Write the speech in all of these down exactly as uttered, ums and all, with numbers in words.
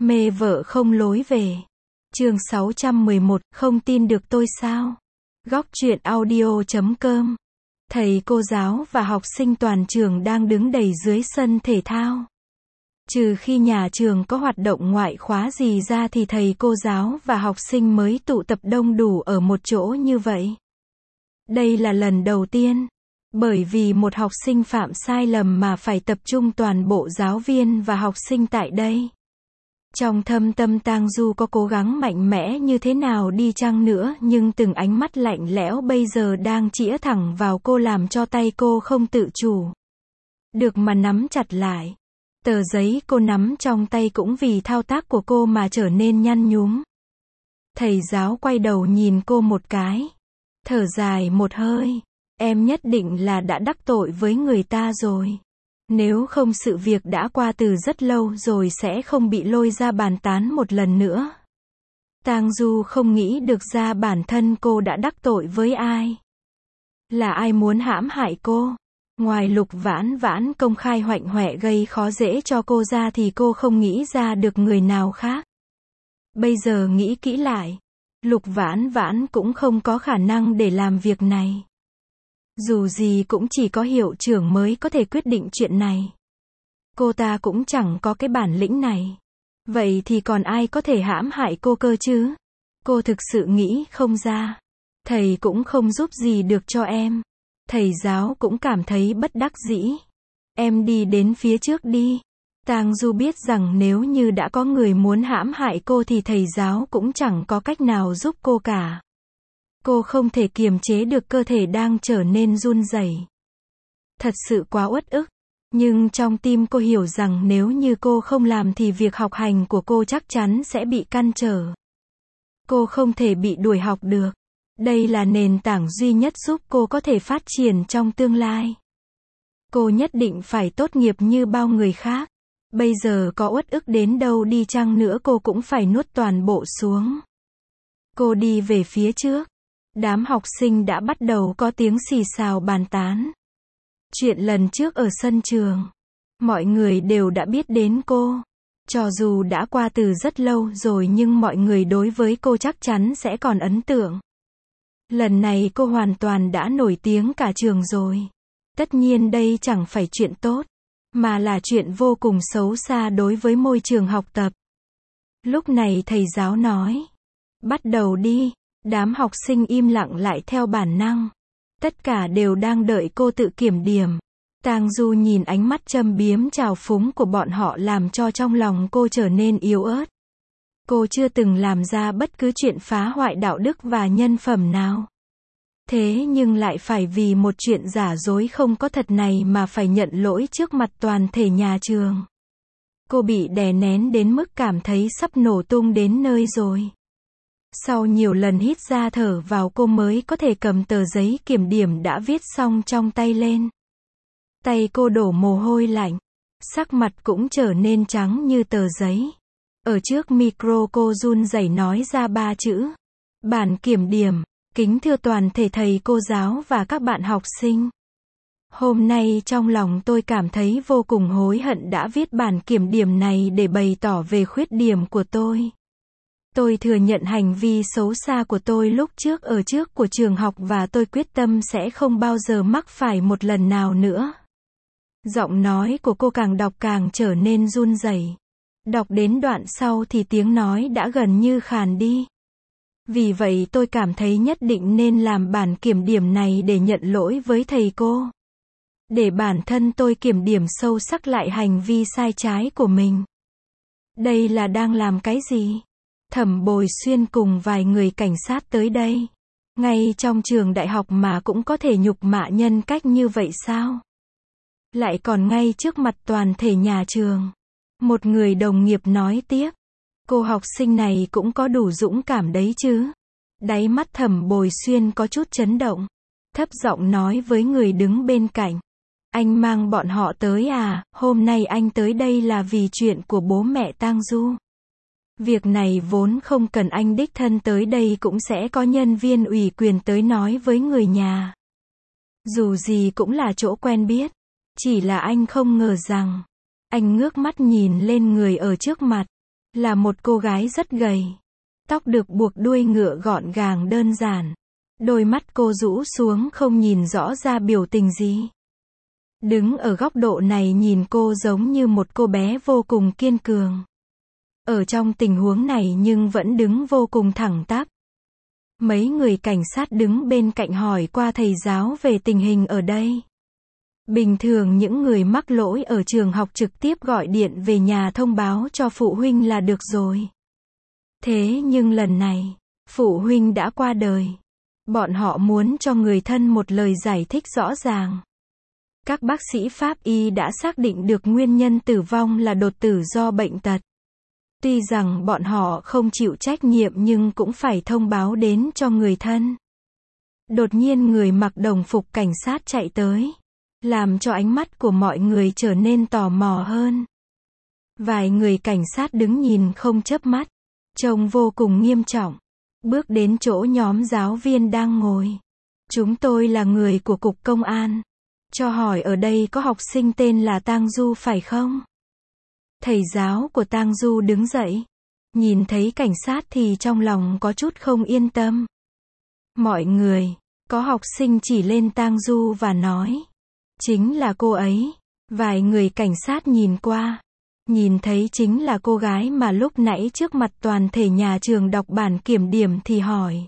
Mê vợ không lối về. Chương sáu trăm mười một, không tin được tôi sao? Góc truyện audio chấm com. Thầy cô giáo và học sinh toàn trường đang đứng đầy dưới sân thể thao. Trừ khi nhà trường có hoạt động ngoại khóa gì ra thì thầy cô giáo và học sinh mới tụ tập đông đủ ở một chỗ như vậy. Đây là lần đầu tiên. Bởi vì một học sinh phạm sai lầm mà phải tập trung toàn bộ giáo viên và học sinh tại đây. Trong thâm tâm Tang Du có cố gắng mạnh mẽ như thế nào đi chăng nữa, nhưng từng ánh mắt lạnh lẽo bây giờ đang chĩa thẳng vào cô làm cho tay cô không tự chủ được mà nắm chặt lại. Tờ giấy cô nắm trong tay cũng vì thao tác của cô mà trở nên nhăn nhúm. Thầy giáo quay đầu nhìn cô một cái. Thở dài một hơi. Em nhất định là đã đắc tội với người ta rồi. Nếu không sự việc đã qua từ rất lâu rồi sẽ không bị lôi ra bàn tán một lần nữa. Tang Du không nghĩ được ra bản thân cô đã đắc tội với ai. Là ai muốn hãm hại cô? Ngoài Lục Vãn Vãn công khai hoạnh hoẹ gây khó dễ cho cô ra thì cô không nghĩ ra được người nào khác. Bây giờ nghĩ kỹ lại, Lục Vãn Vãn cũng không có khả năng để làm việc này. Dù gì cũng chỉ có hiệu trưởng mới có thể quyết định chuyện này. Cô ta cũng chẳng có cái bản lĩnh này. Vậy thì còn ai có thể hãm hại cô cơ chứ? Cô thực sự nghĩ không ra. Thầy cũng không giúp gì được cho em. Thầy giáo cũng cảm thấy bất đắc dĩ. Em đi đến phía trước đi. Tang Du biết rằng nếu như đã có người muốn hãm hại cô thì thầy giáo cũng chẳng có cách nào giúp cô cả. Cô không thể kiềm chế được cơ thể đang trở nên run rẩy. Thật sự quá uất ức. Nhưng trong tim cô hiểu rằng nếu như cô không làm thì việc học hành của cô chắc chắn sẽ bị cản trở. Cô không thể bị đuổi học được. Đây là nền tảng duy nhất giúp cô có thể phát triển trong tương lai. Cô nhất định phải tốt nghiệp như bao người khác. Bây giờ có uất ức đến đâu đi chăng nữa cô cũng phải nuốt toàn bộ xuống. Cô đi về phía trước. Đám học sinh đã bắt đầu có tiếng xì xào bàn tán. Chuyện lần trước ở sân trường. Mọi người đều đã biết đến cô. Cho dù đã qua từ rất lâu rồi nhưng mọi người đối với cô chắc chắn sẽ còn ấn tượng. Lần này cô hoàn toàn đã nổi tiếng cả trường rồi. Tất nhiên đây chẳng phải chuyện tốt, mà là chuyện vô cùng xấu xa đối với môi trường học tập. Lúc này thầy giáo nói. Bắt đầu đi. Đám học sinh im lặng lại theo bản năng. Tất cả đều đang đợi cô tự kiểm điểm. Tang Du nhìn ánh mắt châm biếm trào phúng của bọn họ làm cho trong lòng cô trở nên yếu ớt. Cô chưa từng làm ra bất cứ chuyện phá hoại đạo đức và nhân phẩm nào. Thế nhưng lại phải vì một chuyện giả dối không có thật này mà phải nhận lỗi trước mặt toàn thể nhà trường. Cô bị đè nén đến mức cảm thấy sắp nổ tung đến nơi rồi. Sau nhiều lần hít ra thở vào cô mới có thể cầm tờ giấy kiểm điểm đã viết xong trong tay lên. Tay cô đổ mồ hôi lạnh. Sắc mặt cũng trở nên trắng như tờ giấy. Ở trước micro cô run rẩy nói ra ba chữ. Bản kiểm điểm. Kính thưa toàn thể thầy cô giáo và các bạn học sinh. Hôm nay trong lòng tôi cảm thấy vô cùng hối hận đã viết bản kiểm điểm này để bày tỏ về khuyết điểm của tôi. Tôi thừa nhận hành vi xấu xa của tôi lúc trước ở trước của trường học và tôi quyết tâm sẽ không bao giờ mắc phải một lần nào nữa. Giọng nói của cô càng đọc càng trở nên run rẩy. Đọc đến đoạn sau thì tiếng nói đã gần như khàn đi. Vì vậy tôi cảm thấy nhất định nên làm bản kiểm điểm này để nhận lỗi với thầy cô. Để bản thân tôi kiểm điểm sâu sắc lại hành vi sai trái của mình. Đây là đang làm cái gì? Thẩm Bồi Xuyên cùng vài người cảnh sát tới đây. Ngay trong trường đại học mà cũng có thể nhục mạ nhân cách như vậy sao? Lại còn ngay trước mặt toàn thể nhà trường. Một người đồng nghiệp nói tiếp. Cô học sinh này cũng có đủ dũng cảm đấy chứ. Đáy mắt Thẩm Bồi Xuyên có chút chấn động. Thấp giọng nói với người đứng bên cạnh. Anh mang bọn họ tới à, hôm nay anh tới đây là vì chuyện của bố mẹ Tang Du. Việc này vốn không cần anh đích thân tới đây cũng sẽ có nhân viên ủy quyền tới nói với người nhà. Dù gì cũng là chỗ quen biết. Chỉ là anh không ngờ rằng. Anh ngước mắt nhìn lên người ở trước mặt. Là một cô gái rất gầy. Tóc được buộc đuôi ngựa gọn gàng đơn giản. Đôi mắt cô rũ xuống không nhìn rõ ra biểu tình gì. Đứng ở góc độ này nhìn cô giống như một cô bé vô cùng kiên cường. Ở trong tình huống này nhưng vẫn đứng vô cùng thẳng tắp. Mấy người cảnh sát đứng bên cạnh hỏi qua thầy giáo về tình hình ở đây. Bình thường những người mắc lỗi ở trường học trực tiếp gọi điện về nhà thông báo cho phụ huynh là được rồi. Thế nhưng lần này, phụ huynh đã qua đời. Bọn họ muốn cho người thân một lời giải thích rõ ràng. Các bác sĩ pháp y đã xác định được nguyên nhân tử vong là đột tử do bệnh tật. Tuy rằng bọn họ không chịu trách nhiệm nhưng cũng phải thông báo đến cho người thân. Đột nhiên người mặc đồng phục cảnh sát chạy tới, làm cho ánh mắt của mọi người trở nên tò mò hơn. Vài người cảnh sát đứng nhìn không chớp mắt, trông vô cùng nghiêm trọng, bước đến chỗ nhóm giáo viên đang ngồi. Chúng tôi là người của cục công an. Cho hỏi ở đây có học sinh tên là Tang Du phải không? Thầy giáo của Tang Du đứng dậy. Nhìn thấy cảnh sát thì trong lòng có chút không yên tâm. Mọi người, có học sinh chỉ lên Tang Du và nói. Chính là cô ấy. Vài người cảnh sát nhìn qua. Nhìn thấy chính là cô gái mà lúc nãy trước mặt toàn thể nhà trường đọc bản kiểm điểm thì hỏi.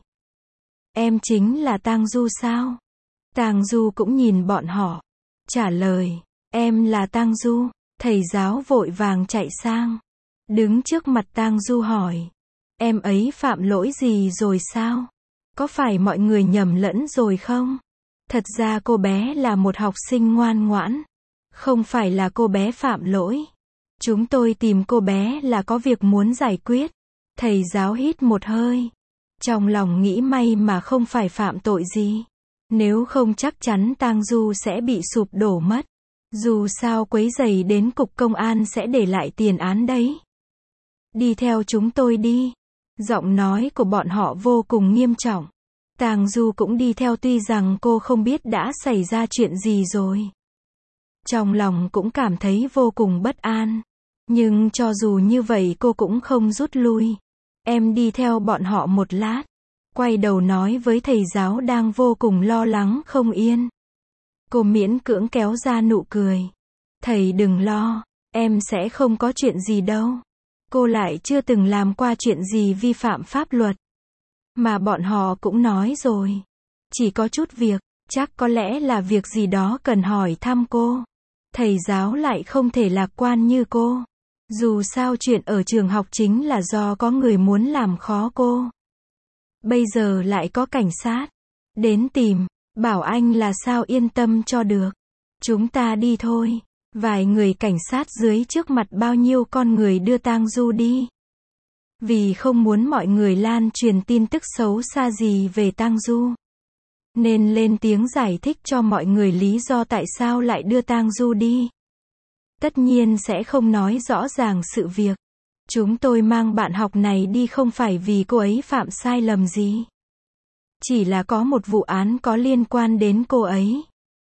Em chính là Tang Du sao? Tang Du cũng nhìn bọn họ. Trả lời, em là Tang Du. Thầy giáo vội vàng chạy sang. Đứng trước mặt Tang Du hỏi. Em ấy phạm lỗi gì rồi sao? Có phải mọi người nhầm lẫn rồi không? Thật ra cô bé là một học sinh ngoan ngoãn. Không phải là cô bé phạm lỗi. Chúng tôi tìm cô bé là có việc muốn giải quyết. Thầy giáo hít một hơi. Trong lòng nghĩ may mà không phải phạm tội gì. Nếu không chắc chắn Tang Du sẽ bị sụp đổ mất. Dù sao quấy rầy đến cục công an sẽ để lại tiền án đấy. Đi theo chúng tôi đi. Giọng nói của bọn họ vô cùng nghiêm trọng. Tang Du cũng đi theo tuy rằng cô không biết đã xảy ra chuyện gì rồi. Trong lòng cũng cảm thấy vô cùng bất an. Nhưng cho dù như vậy cô cũng không rút lui. Em đi theo bọn họ một lát. Quay đầu nói với thầy giáo đang vô cùng lo lắng không yên. Cô miễn cưỡng kéo ra nụ cười. Thầy đừng lo, em sẽ không có chuyện gì đâu. Cô lại chưa từng làm qua chuyện gì vi phạm pháp luật. Mà bọn họ cũng nói rồi. Chỉ có chút việc, chắc có lẽ là việc gì đó cần hỏi thăm cô. Thầy giáo lại không thể lạc quan như cô. Dù sao chuyện ở trường học chính là do có người muốn làm khó cô. Bây giờ lại có cảnh sát đến tìm, bảo anh là sao yên tâm cho được. Chúng ta đi thôi. Vài người cảnh sát dưới trước mặt bao nhiêu con người đưa Tang Du đi. Vì không muốn mọi người lan truyền tin tức xấu xa gì về Tang Du, nên lên tiếng giải thích cho mọi người lý do tại sao lại đưa Tang Du đi. Tất nhiên sẽ không nói rõ ràng sự việc. Chúng tôi mang bạn học này đi không phải vì cô ấy phạm sai lầm gì. Chỉ là có một vụ án có liên quan đến cô ấy.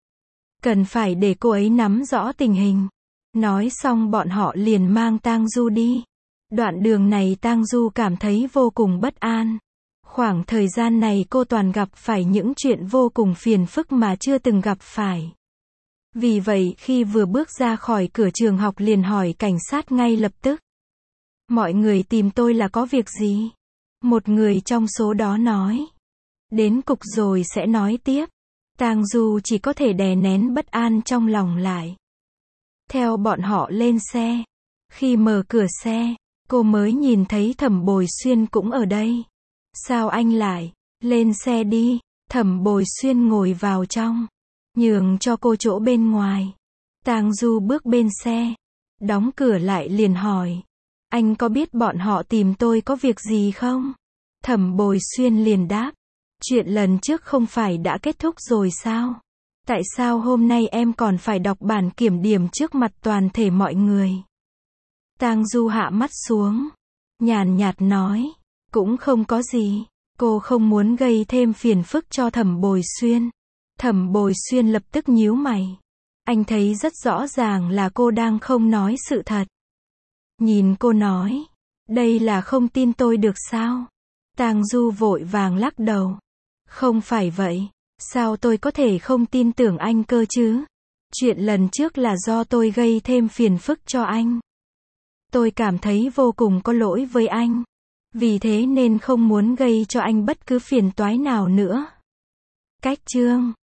Cần phải để cô ấy nắm rõ tình hình. Nói xong bọn họ liền mang Tang Du đi. Đoạn đường này Tang Du cảm thấy vô cùng bất an. Khoảng thời gian này cô toàn gặp phải những chuyện vô cùng phiền phức mà chưa từng gặp phải. Vì vậy khi vừa bước ra khỏi cửa trường học liền hỏi cảnh sát ngay lập tức. Mọi người tìm tôi là có việc gì? Một người trong số đó nói. Đến cục rồi sẽ nói tiếp. Tang Du chỉ có thể đè nén bất an trong lòng lại. Theo bọn họ lên xe. Khi mở cửa xe, cô mới nhìn thấy Thẩm Bồi Xuyên cũng ở đây. Sao anh lại? Lên xe đi. Thẩm Bồi Xuyên ngồi vào trong. Nhường cho cô chỗ bên ngoài. Tang Du bước bên xe. Đóng cửa lại liền hỏi. Anh có biết bọn họ tìm tôi có việc gì không? Thẩm Bồi Xuyên liền đáp. Chuyện lần trước không phải đã kết thúc rồi sao? Tại sao hôm nay em còn phải đọc bản kiểm điểm trước mặt toàn thể mọi người? Tang Du hạ mắt xuống. Nhàn nhạt nói. Cũng không có gì. Cô không muốn gây thêm phiền phức cho Thẩm Bồi Xuyên. Thẩm Bồi Xuyên lập tức nhíu mày. Anh thấy rất rõ ràng là cô đang không nói sự thật. Nhìn cô nói. Đây là không tin tôi được sao? Tang Du vội vàng lắc đầu. Không phải vậy. Sao tôi có thể không tin tưởng anh cơ chứ? Chuyện lần trước là do tôi gây thêm phiền phức cho anh. Tôi cảm thấy vô cùng có lỗi với anh. Vì thế nên không muốn gây cho anh bất cứ phiền toái nào nữa. Cách chương